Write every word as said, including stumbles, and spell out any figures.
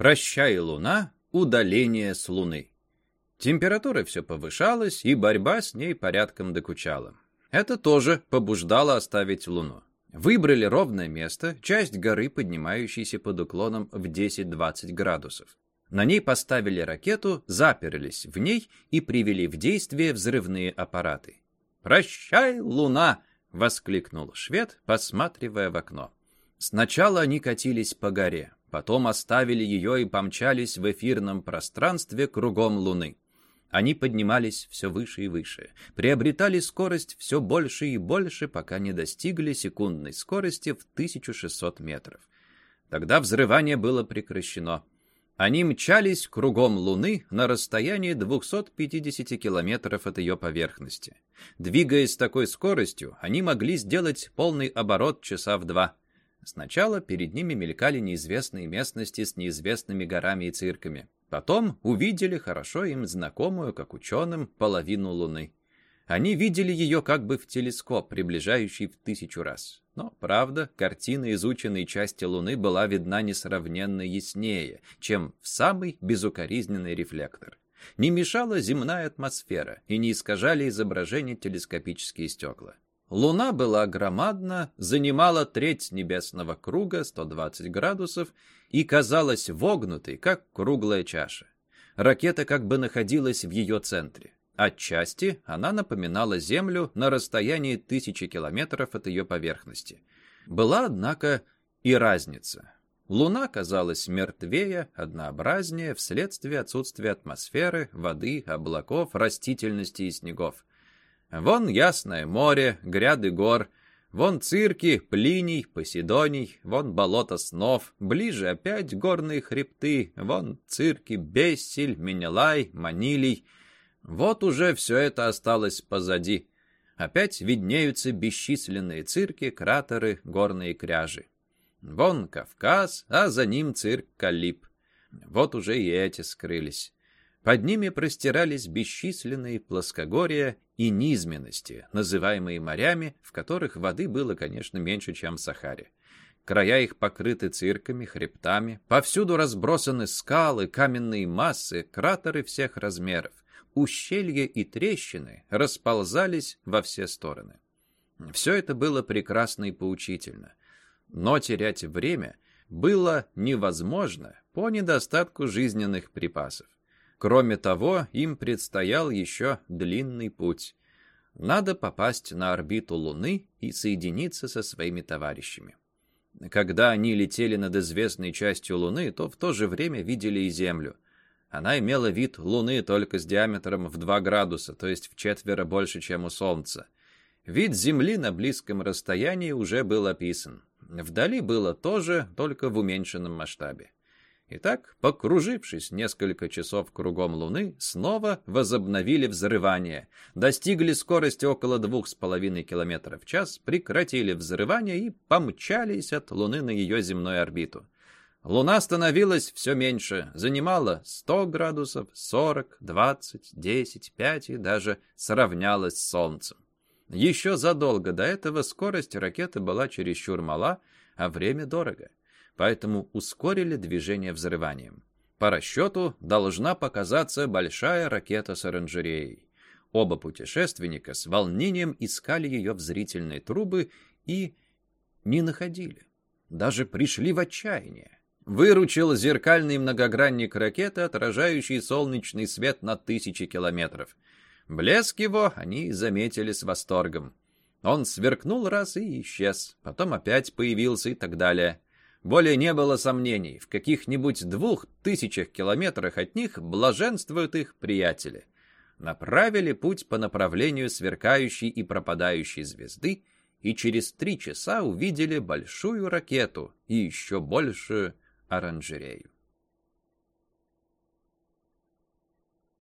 «Прощай, Луна, удаление с Луны». Температура все повышалась, и борьба с ней порядком докучала. Это тоже побуждало оставить Луну. Выбрали ровное место, часть горы, поднимающейся под уклоном в десять-двадцать градусов. На ней поставили ракету, заперлись в ней и привели в действие взрывные аппараты. «Прощай, Луна!» — воскликнул швед, посматривая в окно. Сначала они катились по горе, потом оставили ее и помчались в эфирном пространстве кругом Луны. Они поднимались все выше и выше, приобретали скорость все больше и больше, пока не достигли секундной скорости в тысячу шестьсот метров. Тогда взрывание было прекращено. Они мчались кругом Луны на расстоянии двухсот пятидесяти километров от ее поверхности. Двигаясь с такой скоростью, они могли сделать полный оборот часа в два. Сначала перед ними мелькали неизвестные местности с неизвестными горами и цирками. Потом увидели хорошо им знакомую, как ученым, половину Луны. Они видели ее как бы в телескоп, приближающий в тысячу раз. Но, правда, картина изученной части Луны была видна несравненно яснее, чем в самый безукоризненный рефлектор. Не мешала земная атмосфера и не искажали изображение телескопические стекла. Луна была громадна, занимала треть небесного круга, сто двадцать градусов, и казалась вогнутой, как круглая чаша. Ракета как бы находилась в ее центре. Отчасти она напоминала Землю на расстоянии тысячи километров от ее поверхности. Была, однако, и разница. Луна казалась мертвее, однообразнее вследствие отсутствия атмосферы, воды, облаков, растительности и снегов. Вон ясное море, гряды гор, вон цирки, Плиний, Поседоний, вон болото снов, ближе опять горные хребты, вон цирки Бессель, Менелай, Манилий. Вот уже все это осталось позади. Опять виднеются бесчисленные цирки, кратеры, горные кряжи. Вон Кавказ, а за ним цирк Калип. Вот уже и эти скрылись. Под ними простирались бесчисленные плоскогорья и низменности, называемые морями, в которых воды было, конечно, меньше, чем в Сахаре. Края их покрыты цирками, хребтами, повсюду разбросаны скалы, каменные массы, кратеры всех размеров. Ущелья и трещины расползались во все стороны. Все это было прекрасно и поучительно. Но терять время было невозможно по недостатку жизненных припасов. Кроме того, им предстоял еще длинный путь. Надо попасть на орбиту Луны и соединиться со своими товарищами. Когда они летели над известной частью Луны, то в то же время видели и Землю. Она имела вид Луны только с диаметром в два градуса, то есть вчетверо больше, чем у Солнца. Вид Земли на близком расстоянии уже был описан. Вдали было тоже, только в уменьшенном масштабе. Итак, покружившись несколько часов кругом Луны, снова возобновили взрывание. Достигли скорости около двух с половиной километров в час, прекратили взрывание и помчались от Луны на ее земную орбиту. Луна становилась все меньше, занимала сто градусов, сорок, двадцать, десять, пять и даже сравнялась с Солнцем. Еще задолго до этого скорость ракеты была чересчур мала, а время дорого. Поэтому ускорили движение взрыванием. По расчету должна показаться большая ракета с оранжереей. Оба путешественника с волнением искали ее в зрительные трубы и не находили. Даже пришли в отчаяние. Выручил зеркальный многогранник ракеты, отражающий солнечный свет на тысячи километров. Блеск его они заметили с восторгом. Он сверкнул раз и исчез, потом опять появился и так далее. Более не было сомнений, в каких-нибудь двух тысячах километрах от них блаженствуют их приятели. Направили путь по направлению сверкающей и пропадающей звезды, и через три часа увидели большую ракету и еще большую оранжерею.